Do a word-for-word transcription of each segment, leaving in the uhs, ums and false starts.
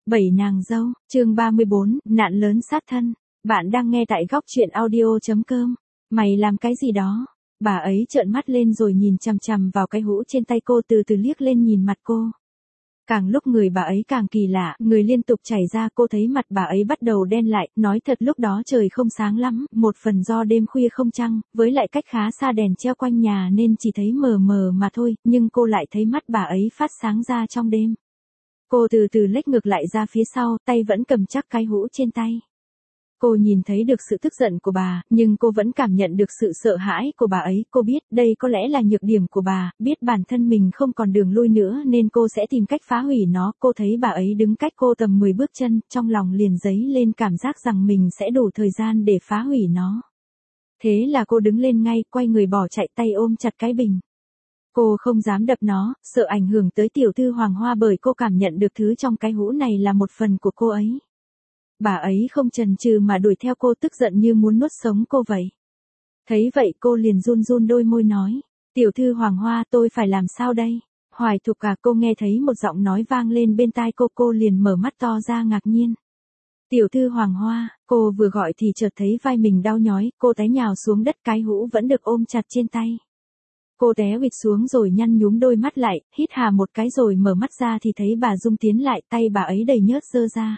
Bảy nàng dâu, chương ba mươi bốn, nạn lớn sát thân. Bạn đang nghe tại góc truyện audio.com. Mày làm cái gì đó? Bà ấy trợn mắt lên rồi nhìn chằm chằm vào cái hũ trên tay cô, từ từ liếc lên nhìn mặt cô. Càng lúc người bà ấy càng kỳ lạ, người liên tục chảy ra, cô thấy mặt bà ấy bắt đầu đen lại, nói thật lúc đó trời không sáng lắm, một phần do đêm khuya không trăng, với lại cách khá xa đèn treo quanh nhà nên chỉ thấy mờ mờ mà thôi, nhưng cô lại thấy mắt bà ấy phát sáng ra trong đêm. Cô từ từ lách ngược lại ra phía sau, tay vẫn cầm chắc cái hũ trên tay. Cô nhìn thấy được sự tức giận của bà, nhưng cô vẫn cảm nhận được sự sợ hãi của bà ấy. Cô biết đây có lẽ là nhược điểm của bà, biết bản thân mình không còn đường lui nữa nên cô sẽ tìm cách phá hủy nó. Cô thấy bà ấy đứng cách cô tầm mười bước chân, trong lòng liền dấy lên cảm giác rằng mình sẽ đủ thời gian để phá hủy nó. Thế là cô đứng lên ngay, quay người bỏ chạy, tay ôm chặt cái bình. Cô không dám đập nó, sợ ảnh hưởng tới tiểu thư Hoàng Hoa, bởi cô cảm nhận được thứ trong cái hũ này là một phần của cô ấy. Bà ấy không chần chừ mà đuổi theo cô, tức giận như muốn nuốt sống cô vậy. Thấy vậy cô liền run run đôi môi nói, tiểu thư Hoàng Hoa, tôi phải làm sao đây? Hoài Thục à, cô nghe thấy một giọng nói vang lên bên tai cô, cô liền mở mắt to ra ngạc nhiên. Tiểu thư Hoàng Hoa, cô vừa gọi thì chợt thấy vai mình đau nhói, cô té nhào xuống đất, cái hũ vẫn được ôm chặt trên tay. Cô té huỵch xuống rồi nhăn nhúm đôi mắt lại, hít hà một cái rồi mở mắt ra thì thấy bà Dung tiến lại, tay bà ấy đầy nhớt dơ ra.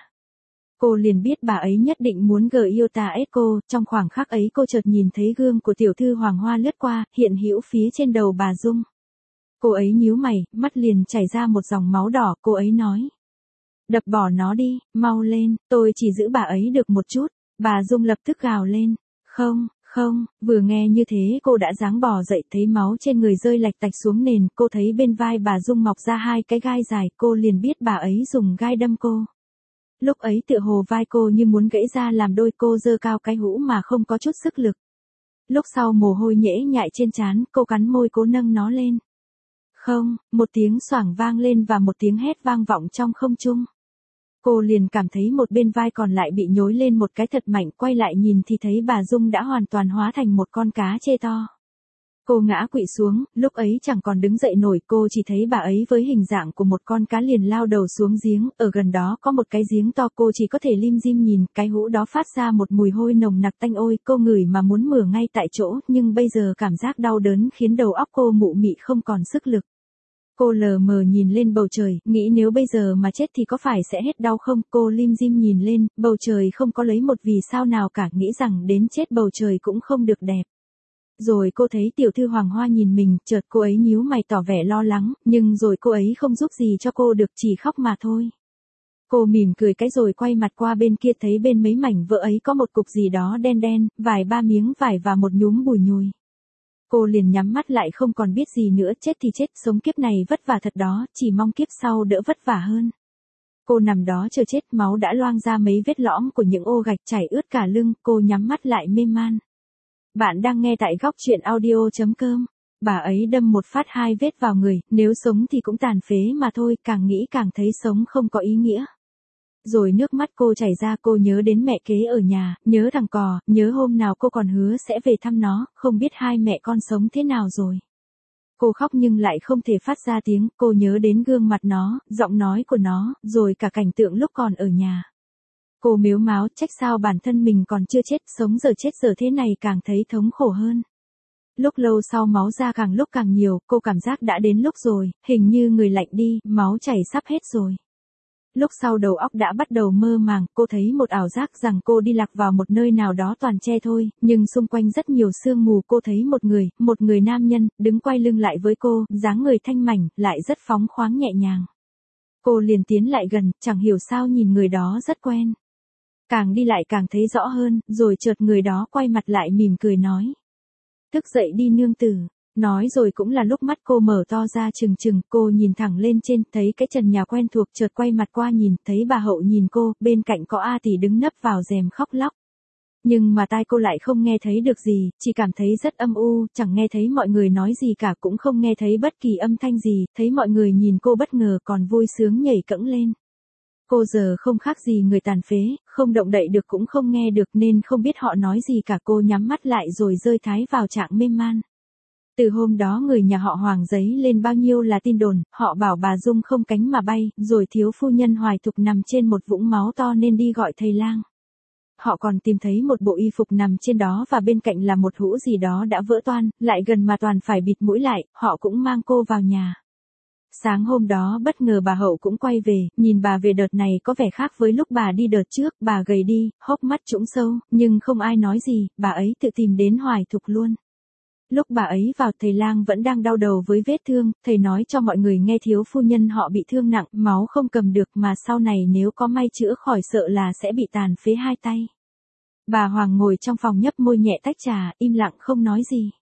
Cô liền biết bà ấy nhất định muốn gờ yêu ta ết cô, trong khoảng khắc ấy cô chợt nhìn thấy gương của tiểu thư Hoàng Hoa lướt qua, hiện hữu phía trên đầu bà Dung. Cô ấy nhíu mày, mắt liền chảy ra một dòng máu đỏ, cô ấy nói. Đập bỏ nó đi, mau lên, tôi chỉ giữ bà ấy được một chút. Bà Dung lập tức gào lên, không. Không, vừa nghe như thế cô đã giáng bò dậy, thấy máu trên người rơi lạch tạch xuống nền, cô thấy bên vai bà Dung mọc ra hai cái gai dài, cô liền biết bà ấy dùng gai đâm cô. Lúc ấy tựa hồ vai cô như muốn gãy ra làm đôi, cô giơ cao cái hũ mà không có chút sức lực. Lúc sau mồ hôi nhễ nhại trên trán, cô cắn môi cố nâng nó lên. Không, một tiếng xoảng vang lên và một tiếng hét vang vọng trong không trung. Cô liền cảm thấy một bên vai còn lại bị nhối lên một cái thật mạnh, quay lại nhìn thì thấy bà Dung đã hoàn toàn hóa thành một con cá chê to. Cô ngã quỵ xuống, lúc ấy chẳng còn đứng dậy nổi, cô chỉ thấy bà ấy với hình dạng của một con cá liền lao đầu xuống giếng, ở gần đó có một cái giếng to, cô chỉ có thể lim dim nhìn, cái hũ đó phát ra một mùi hôi nồng nặc tanh ôi, cô ngửi mà muốn mửa ngay tại chỗ, nhưng bây giờ cảm giác đau đớn khiến đầu óc cô mụ mị không còn sức lực. Cô lờ mờ nhìn lên bầu trời, nghĩ nếu bây giờ mà chết thì có phải sẽ hết đau không? Cô lim dim nhìn lên, bầu trời không có lấy một vì sao nào cả, nghĩ rằng đến chết bầu trời cũng không được đẹp. Rồi cô thấy tiểu thư Hoàng Hoa nhìn mình, chợt cô ấy nhíu mày tỏ vẻ lo lắng, nhưng rồi cô ấy không giúp gì cho cô được, chỉ khóc mà thôi. Cô mỉm cười cái rồi quay mặt qua bên kia, thấy bên mấy mảnh vỡ ấy có một cục gì đó đen đen, vài ba miếng vải và một nhúm bùi nhùi. Cô liền nhắm mắt lại, không còn biết gì nữa, chết thì chết, sống kiếp này vất vả thật đó, chỉ mong kiếp sau đỡ vất vả hơn. Cô nằm đó chờ chết, máu đã loang ra mấy vết lõm của những ô gạch chảy ướt cả lưng, cô nhắm mắt lại mê man. Bạn đang nghe tại góc truyện audio.com. Bà ấy đâm một phát hai vết vào người, nếu sống thì cũng tàn phế mà thôi, càng nghĩ càng thấy sống không có ý nghĩa. Rồi nước mắt cô chảy ra, cô nhớ đến mẹ kế ở nhà, nhớ thằng cò, nhớ hôm nào cô còn hứa sẽ về thăm nó, không biết hai mẹ con sống thế nào rồi. Cô khóc nhưng lại không thể phát ra tiếng, cô nhớ đến gương mặt nó, giọng nói của nó, rồi cả cảnh tượng lúc còn ở nhà. Cô mếu máo, trách sao bản thân mình còn chưa chết, sống giờ chết giờ thế này, càng thấy thống khổ hơn. Lúc lâu sau máu ra càng lúc càng nhiều, cô cảm giác đã đến lúc rồi, hình như người lạnh đi, máu chảy sắp hết rồi. Lúc sau đầu óc đã bắt đầu mơ màng, cô thấy một ảo giác rằng cô đi lạc vào một nơi nào đó toàn tre thôi, nhưng xung quanh rất nhiều sương mù. Cô thấy một người, một người nam nhân, đứng quay lưng lại với cô, dáng người thanh mảnh, lại rất phóng khoáng nhẹ nhàng. Cô liền tiến lại gần, chẳng hiểu sao nhìn người đó rất quen. Càng đi lại càng thấy rõ hơn, rồi chợt người đó quay mặt lại mỉm cười nói. Thức dậy đi nương tử. Nói rồi cũng là lúc mắt cô mở to ra trừng trừng, cô nhìn thẳng lên trên, thấy cái trần nhà quen thuộc, chợt quay mặt qua nhìn, thấy bà Hậu nhìn cô, bên cạnh có A Tỷ đứng nấp vào rèm khóc lóc. Nhưng mà tai cô lại không nghe thấy được gì, chỉ cảm thấy rất âm u, chẳng nghe thấy mọi người nói gì cả, cũng không nghe thấy bất kỳ âm thanh gì, thấy mọi người nhìn cô bất ngờ còn vui sướng nhảy cẫng lên. Cô giờ không khác gì người tàn phế, không động đậy được cũng không nghe được nên không biết họ nói gì cả, cô nhắm mắt lại rồi rơi thái vào trạng mê man. Từ hôm đó người nhà họ Hoàng giấy lên bao nhiêu là tin đồn, họ bảo bà Dung không cánh mà bay, rồi thiếu phu nhân Hoài Thục nằm trên một vũng máu to nên đi gọi thầy lang. Họ còn tìm thấy một bộ y phục nằm trên đó và bên cạnh là một hũ gì đó đã vỡ toan, lại gần mà toàn phải bịt mũi lại, họ cũng mang cô vào nhà. Sáng hôm đó bất ngờ bà Hậu cũng quay về, nhìn bà về đợt này có vẻ khác với lúc bà đi đợt trước, bà gầy đi, hốc mắt trũng sâu, nhưng không ai nói gì, bà ấy tự tìm đến Hoài Thục luôn. Lúc bà ấy vào thầy lang vẫn đang đau đầu với vết thương, thầy nói cho mọi người nghe thiếu phu nhân họ bị thương nặng, máu không cầm được mà sau này nếu có may chữa khỏi sợ là sẽ bị tàn phế hai tay. Bà Hoàng ngồi trong phòng nhấp môi nhẹ tách trà, im lặng không nói gì.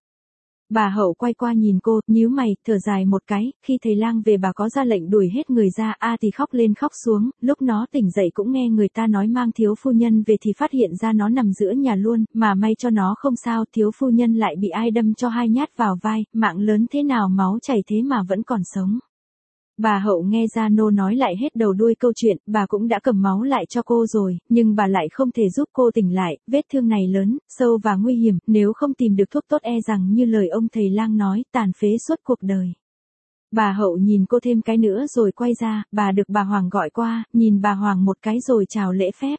Bà Hậu quay qua nhìn cô, nhíu mày, thở dài một cái, khi thầy lang về bà có ra lệnh đuổi hết người ra, a thì khóc lên khóc xuống, lúc nó tỉnh dậy cũng nghe người ta nói mang thiếu phu nhân về thì phát hiện ra nó nằm giữa nhà luôn, mà may cho nó không sao, thiếu phu nhân lại bị ai đâm cho hai nhát vào vai, mạng lớn thế nào máu chảy thế mà vẫn còn sống. Bà Hậu nghe Gia Nô nói lại hết đầu đuôi câu chuyện, bà cũng đã cầm máu lại cho cô rồi, nhưng bà lại không thể giúp cô tỉnh lại, vết thương này lớn, sâu và nguy hiểm, nếu không tìm được thuốc tốt e rằng như lời ông thầy lang nói, tàn phế suốt cuộc đời. Bà Hậu nhìn cô thêm cái nữa rồi quay ra, bà được bà Hoàng gọi qua, nhìn bà Hoàng một cái rồi chào lễ phép.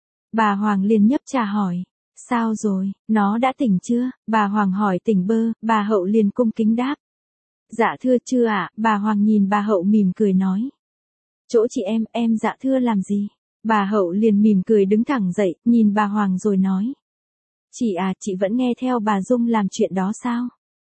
Bà Hoàng liền nhấp trà hỏi, sao rồi, nó đã tỉnh chưa? Bà Hoàng hỏi tỉnh bơ, bà Hậu liền cung kính đáp. Dạ thưa chưa ạ, bà Hoàng nhìn bà Hậu mỉm cười nói. Chỗ chị em, em dạ thưa làm gì? Bà Hậu liền mỉm cười đứng thẳng dậy, nhìn bà Hoàng rồi nói. Chị à, chị vẫn nghe theo bà Dung làm chuyện đó sao?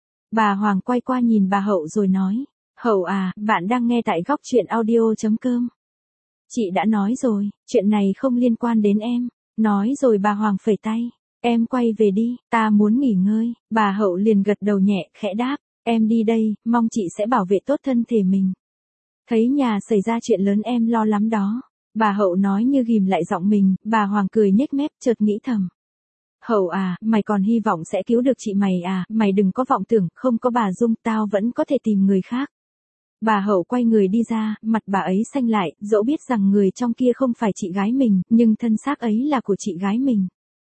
Bà Hoàng quay qua nhìn bà Hậu rồi nói. Hậu à, bạn đang nghe tại góc truyện audio chấm com. Chị đã nói rồi, chuyện này không liên quan đến em. Nói rồi bà Hoàng phẩy tay. Em quay về đi, ta muốn nghỉ ngơi. Bà Hậu liền gật đầu nhẹ, khẽ đáp. Em đi đây, mong chị sẽ bảo vệ tốt thân thể mình. Thấy nhà xảy ra chuyện lớn em lo lắm đó. Bà Hậu nói như ghim lại giọng mình, bà Hoàng cười nhếch mép, chợt nghĩ thầm. Hậu à, mày còn hy vọng sẽ cứu được chị mày à, mày đừng có vọng tưởng, không có bà Dung tao vẫn có thể tìm người khác. Bà Hậu quay người đi ra, mặt bà ấy xanh lại, dẫu biết rằng người trong kia không phải chị gái mình, nhưng thân xác ấy là của chị gái mình.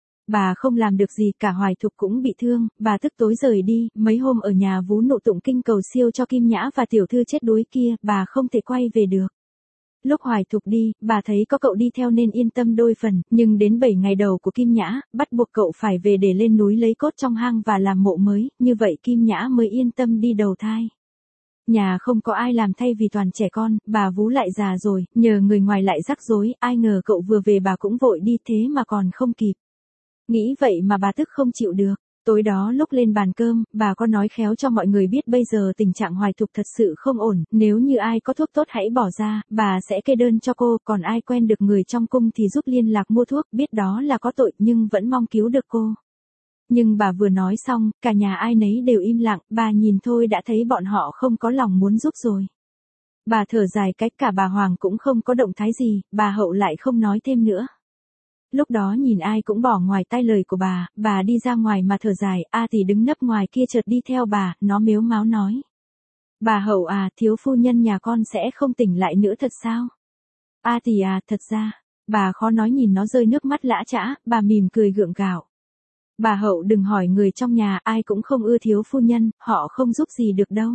Bà không làm được gì, cả Hoài Thục cũng bị thương, bà tức tối rời đi, mấy hôm ở nhà vú nụ tụng kinh cầu siêu cho Kim Nhã và tiểu thư chết đuối kia, bà không thể quay về được. Lúc Hoài Thục đi, bà thấy có cậu đi theo nên yên tâm đôi phần, nhưng đến bảy ngày đầu của Kim Nhã, bắt buộc cậu phải về để lên núi lấy cốt trong hang và làm mộ mới, như vậy Kim Nhã mới yên tâm đi đầu thai. Nhà không có ai làm thay vì toàn trẻ con, bà vú lại già rồi, nhờ người ngoài lại rắc rối, ai ngờ cậu vừa về bà cũng vội đi thế mà còn không kịp. Nghĩ vậy mà bà tức không chịu được. Tối đó lúc lên bàn cơm, bà có nói khéo cho mọi người biết bây giờ tình trạng Hoài Thục thật sự không ổn, nếu như ai có thuốc tốt hãy bỏ ra, bà sẽ kê đơn cho cô, còn ai quen được người trong cung thì giúp liên lạc mua thuốc, biết đó là có tội nhưng vẫn mong cứu được cô. Nhưng bà vừa nói xong, cả nhà ai nấy đều im lặng, bà nhìn thôi đã thấy bọn họ không có lòng muốn giúp rồi. Bà thở dài cách cả bà Hoàng cũng không có động thái gì, bà Hậu lại không nói thêm nữa. Lúc đó nhìn ai cũng bỏ ngoài tai lời của bà, bà đi ra ngoài mà thở dài, A Tỷ đứng nấp ngoài kia chợt đi theo bà, nó mếu máo nói. Bà Hậu à, thiếu phu nhân nhà con sẽ không tỉnh lại nữa thật sao? A Tỷ à, thật ra, bà khó nói nhìn nó rơi nước mắt lã chã, bà mỉm cười gượng gạo. Bà Hậu đừng hỏi người trong nhà, ai cũng không ưa thiếu phu nhân, họ không giúp gì được đâu.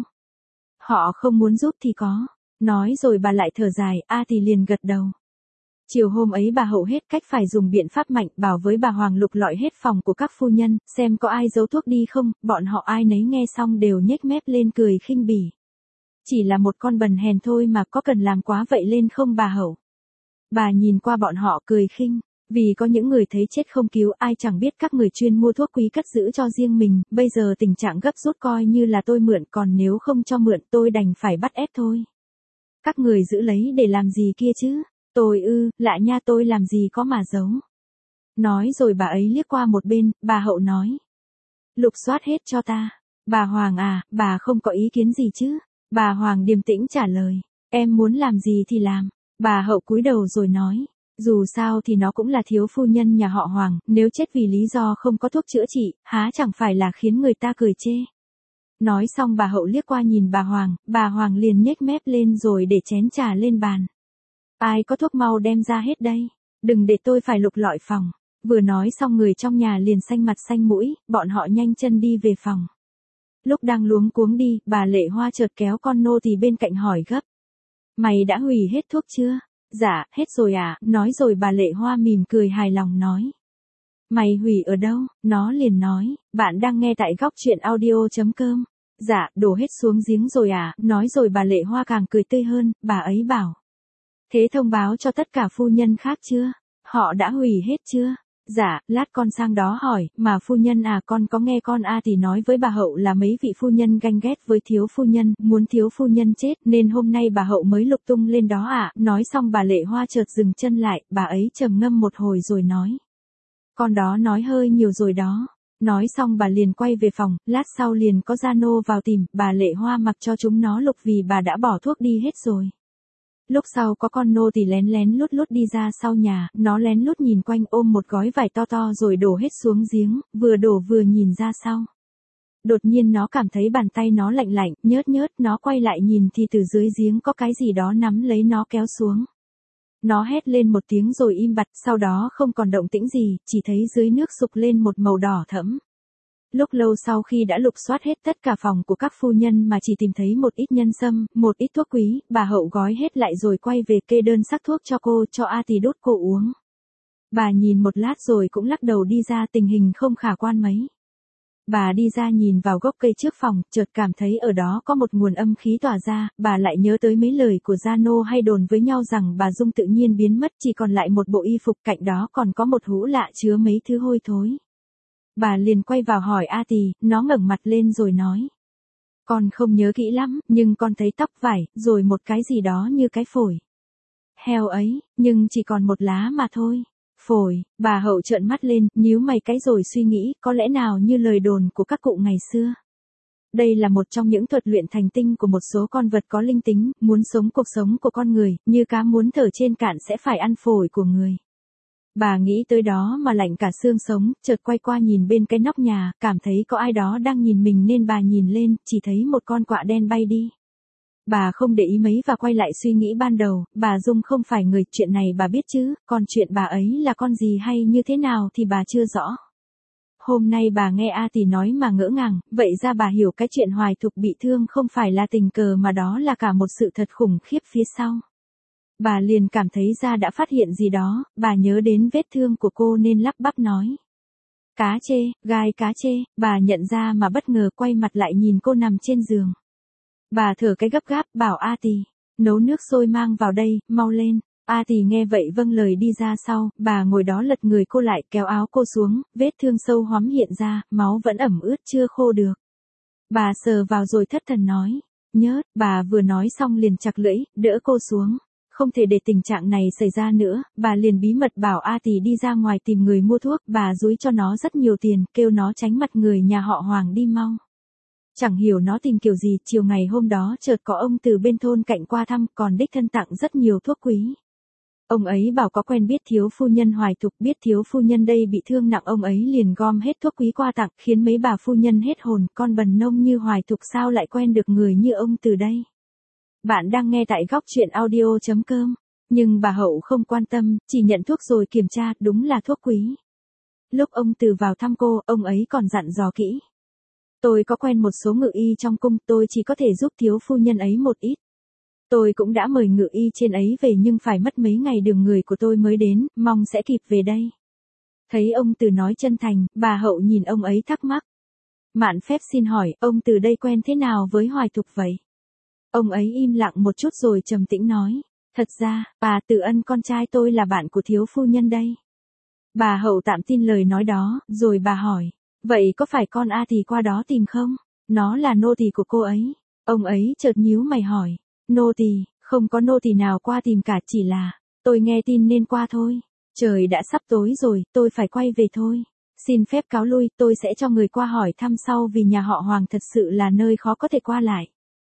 Họ không muốn giúp thì có. Nói rồi bà lại thở dài, A Tỷ liền gật đầu. Chiều hôm ấy bà Hậu hết cách phải dùng biện pháp mạnh, bảo với bà Hoàng lục lọi hết phòng của các phu nhân, xem có ai giấu thuốc đi không, bọn họ ai nấy nghe xong đều nhếch mép lên cười khinh bỉ. Chỉ là một con bần hèn thôi mà có cần làm quá vậy lên không bà Hậu? Bà nhìn qua bọn họ cười khinh, vì có những người thấy chết không cứu, ai chẳng biết các người chuyên mua thuốc quý cất giữ cho riêng mình, bây giờ tình trạng gấp rút coi như là tôi mượn, còn nếu không cho mượn tôi đành phải bắt ép thôi. Các người giữ lấy để làm gì kia chứ? Tôi ư, lạ nha, tôi làm gì có mà giấu. Nói rồi bà ấy liếc qua một bên, bà Hậu nói. Lục soát hết cho ta. Bà Hoàng à, bà không có ý kiến gì chứ? Bà Hoàng điềm tĩnh trả lời. Em muốn làm gì thì làm. Bà Hậu cúi đầu rồi nói. Dù sao thì nó cũng là thiếu phu nhân nhà họ Hoàng, nếu chết vì lý do không có thuốc chữa trị, há chẳng phải là khiến người ta cười chê. Nói xong bà Hậu liếc qua nhìn bà Hoàng, bà Hoàng liền nhếch mép lên rồi để chén trà lên bàn. Ai có thuốc mau đem ra hết đây, đừng để tôi phải lục lọi phòng. Vừa nói xong người trong nhà liền xanh mặt xanh mũi, bọn họ nhanh chân đi về phòng. Lúc đang luống cuống đi, bà Lệ Hoa chợt kéo con nô tỳ bên cạnh hỏi gấp. Mày đã hủy hết thuốc chưa? Dạ, hết rồi à, nói rồi bà Lệ Hoa mỉm cười hài lòng nói. Mày hủy ở đâu? Nó liền nói, bạn đang nghe tại góc truyện audio.com. Dạ, đổ hết xuống giếng rồi à, nói rồi bà Lệ Hoa càng cười tươi hơn, bà ấy bảo. Thế thông báo cho tất cả phu nhân khác chưa? Họ đã hủy hết chưa? Dạ, lát con sang đó hỏi, mà phu nhân à, con có nghe con A thì nói với bà Hậu là mấy vị phu nhân ganh ghét với thiếu phu nhân, muốn thiếu phu nhân chết, nên hôm nay bà Hậu mới lục tung lên đó à, nói xong bà Lệ Hoa chợt dừng chân lại, bà ấy trầm ngâm một hồi rồi nói. Con đó nói hơi nhiều rồi đó. Nói xong bà liền quay về phòng, lát sau liền có gia nô vào tìm, bà Lệ Hoa mặc cho chúng nó lục vì bà đã bỏ thuốc đi hết rồi. Lúc sau có con nô tỳ lén lén lút lút đi ra sau nhà, nó lén lút nhìn quanh ôm một gói vải to to rồi đổ hết xuống giếng, vừa đổ vừa nhìn ra sau. Đột nhiên nó cảm thấy bàn tay nó lạnh lạnh, nhớt nhớt, nó quay lại nhìn thì từ dưới giếng có cái gì đó nắm lấy nó kéo xuống. Nó hét lên một tiếng rồi im bặt, sau đó không còn động tĩnh gì, chỉ thấy dưới nước sục lên một màu đỏ thẫm. Lúc lâu sau khi đã lục soát hết tất cả phòng của các phu nhân mà chỉ tìm thấy một ít nhân sâm, một ít thuốc quý, bà Hậu gói hết lại rồi quay về kê đơn sắc thuốc cho cô, cho A Tỳ đốt cô uống. Bà nhìn một lát rồi cũng lắc đầu đi ra, tình hình không khả quan mấy. Bà đi ra nhìn vào gốc cây trước phòng, chợt cảm thấy ở đó có một nguồn âm khí tỏa ra, bà lại nhớ tới mấy lời của Gia Nô hay đồn với nhau rằng bà Dung tự nhiên biến mất, chỉ còn lại một bộ y phục, cạnh đó còn có một hũ lạ chứa mấy thứ hôi thối. Bà liền quay vào hỏi A Tỳ, nó ngẩng mặt lên rồi nói. Con không nhớ kỹ lắm, nhưng con thấy tóc vải, rồi một cái gì đó như cái phổi. Heo ấy, nhưng chỉ còn một lá mà thôi. Phổi, bà Hậu trợn mắt lên, nhíu mày cái rồi suy nghĩ, có lẽ nào như lời đồn của các cụ ngày xưa. Đây là một trong những thuật luyện thành tinh của một số con vật có linh tính, muốn sống cuộc sống của con người, như cá muốn thở trên cạn sẽ phải ăn phổi của người. Bà nghĩ tới đó mà lạnh cả xương sống, chợt quay qua nhìn bên cái nóc nhà, cảm thấy có ai đó đang nhìn mình nên bà nhìn lên, chỉ thấy một con quạ đen bay đi. Bà không để ý mấy và quay lại suy nghĩ ban đầu, bà Dung không phải người, chuyện này bà biết chứ, còn chuyện bà ấy là con gì hay như thế nào thì bà chưa rõ. Hôm nay bà nghe A Tỳ nói mà ngỡ ngàng, vậy ra bà hiểu cái chuyện Hoài Thục bị thương không phải là tình cờ mà đó là cả một sự thật khủng khiếp phía sau. Bà liền cảm thấy ra đã phát hiện gì đó, bà nhớ đến vết thương của cô nên lắp bắp nói. Cá chê, gai cá chê, bà nhận ra mà bất ngờ quay mặt lại nhìn cô nằm trên giường. Bà thở cái gấp gáp, bảo A Tỳ, nấu nước sôi mang vào đây, mau lên. A Tỳ nghe vậy vâng lời đi ra sau, bà ngồi đó lật người cô lại, kéo áo cô xuống, vết thương sâu hoắm hiện ra, máu vẫn ẩm ướt chưa khô được. Bà sờ vào rồi thất thần nói, nhớt, bà vừa nói xong liền chặt lưỡi, đỡ cô xuống. Không thể để tình trạng này xảy ra nữa, bà liền bí mật bảo A Tỳ đi ra ngoài tìm người mua thuốc, bà dúi cho nó rất nhiều tiền, kêu nó tránh mặt người nhà họ Hoàng đi mau. Chẳng hiểu nó tìm kiểu gì, chiều ngày hôm đó chợt có ông từ bên thôn cạnh qua thăm, còn đích thân tặng rất nhiều thuốc quý. Ông ấy bảo có quen biết thiếu phu nhân Hoài Thục, biết thiếu phu nhân đây bị thương nặng, ông ấy liền gom hết thuốc quý qua tặng, khiến mấy bà phu nhân hết hồn, con bần nông như Hoài Thục sao lại quen được người như ông từ đây. Bạn đang nghe tại góc truyện audio.com, nhưng bà Hậu không quan tâm, chỉ nhận thuốc rồi kiểm tra, đúng là thuốc quý. Lúc ông từ vào thăm cô, ông ấy còn dặn dò kỹ. Tôi có quen một số ngự y trong cung, tôi chỉ có thể giúp thiếu phu nhân ấy một ít. Tôi cũng đã mời ngự y trên ấy về nhưng phải mất mấy ngày đường người của tôi mới đến, mong sẽ kịp về đây. Thấy ông từ nói chân thành, bà Hậu nhìn ông ấy thắc mắc. Mạn phép xin hỏi, ông từ đây quen thế nào với Hoài Thục vậy? Ông ấy im lặng một chút rồi trầm tĩnh nói. Thật ra, bà Từ Ân con trai tôi là bạn của thiếu phu nhân đây. Bà Hậu tạm tin lời nói đó, rồi bà hỏi. Vậy có phải con A Tỳ qua đó tìm không? Nó là nô tỳ của cô ấy. Ông ấy chợt nhíu mày hỏi. Nô tỳ, không có nô tỳ nào qua tìm cả, chỉ là tôi nghe tin nên qua thôi. Trời đã sắp tối rồi, tôi phải quay về thôi. Xin phép cáo lui, tôi sẽ cho người qua hỏi thăm sau vì nhà họ Hoàng thật sự là nơi khó có thể qua lại.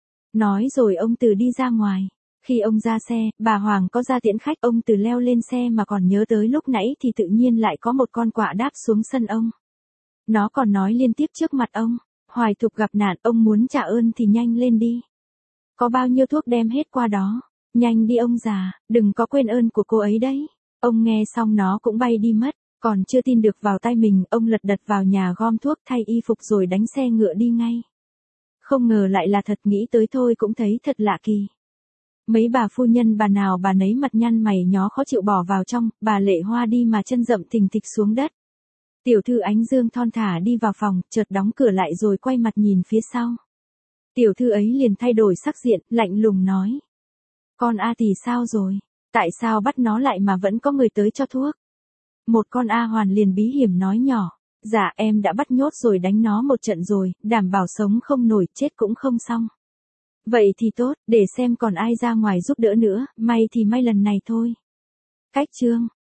Nói rồi ông Từ đi ra ngoài. Khi ông ra xe, bà Hoàng có ra tiễn khách, ông Từ leo lên xe mà còn nhớ tới lúc nãy thì tự nhiên lại có một con quạ đáp xuống sân ông. Nó còn nói liên tiếp trước mặt ông. Hoài Thục gặp nạn, ông muốn trả ơn thì nhanh lên đi. Có bao nhiêu thuốc đem hết qua đó. Nhanh đi ông già, đừng có quên ơn của cô ấy đấy. Ông nghe xong nó cũng bay đi mất. Còn chưa tin được vào tay mình, ông lật đật vào nhà gom thuốc thay y phục rồi đánh xe ngựa đi ngay. Không ngờ lại là thật, nghĩ tới thôi cũng thấy thật lạ kỳ. Mấy bà phu nhân bà nào bà nấy mặt nhăn mày nhó khó chịu bỏ vào trong, bà Lệ Hoa đi mà chân rậm thình thịch xuống đất. Tiểu thư Ánh Dương thon thả đi vào phòng, chợt đóng cửa lại rồi quay mặt nhìn phía sau. Tiểu thư ấy liền thay đổi sắc diện, lạnh lùng nói. Con A thì sao rồi? Tại sao bắt nó lại mà vẫn có người tới cho thuốc? Một con A Hoàn liền bí hiểm nói nhỏ. Dạ em đã bắt nhốt rồi, đánh nó một trận rồi, đảm bảo sống không nổi, chết cũng không xong. Vậy thì tốt, để xem còn ai ra ngoài giúp đỡ nữa, may thì may lần này thôi. Cách chương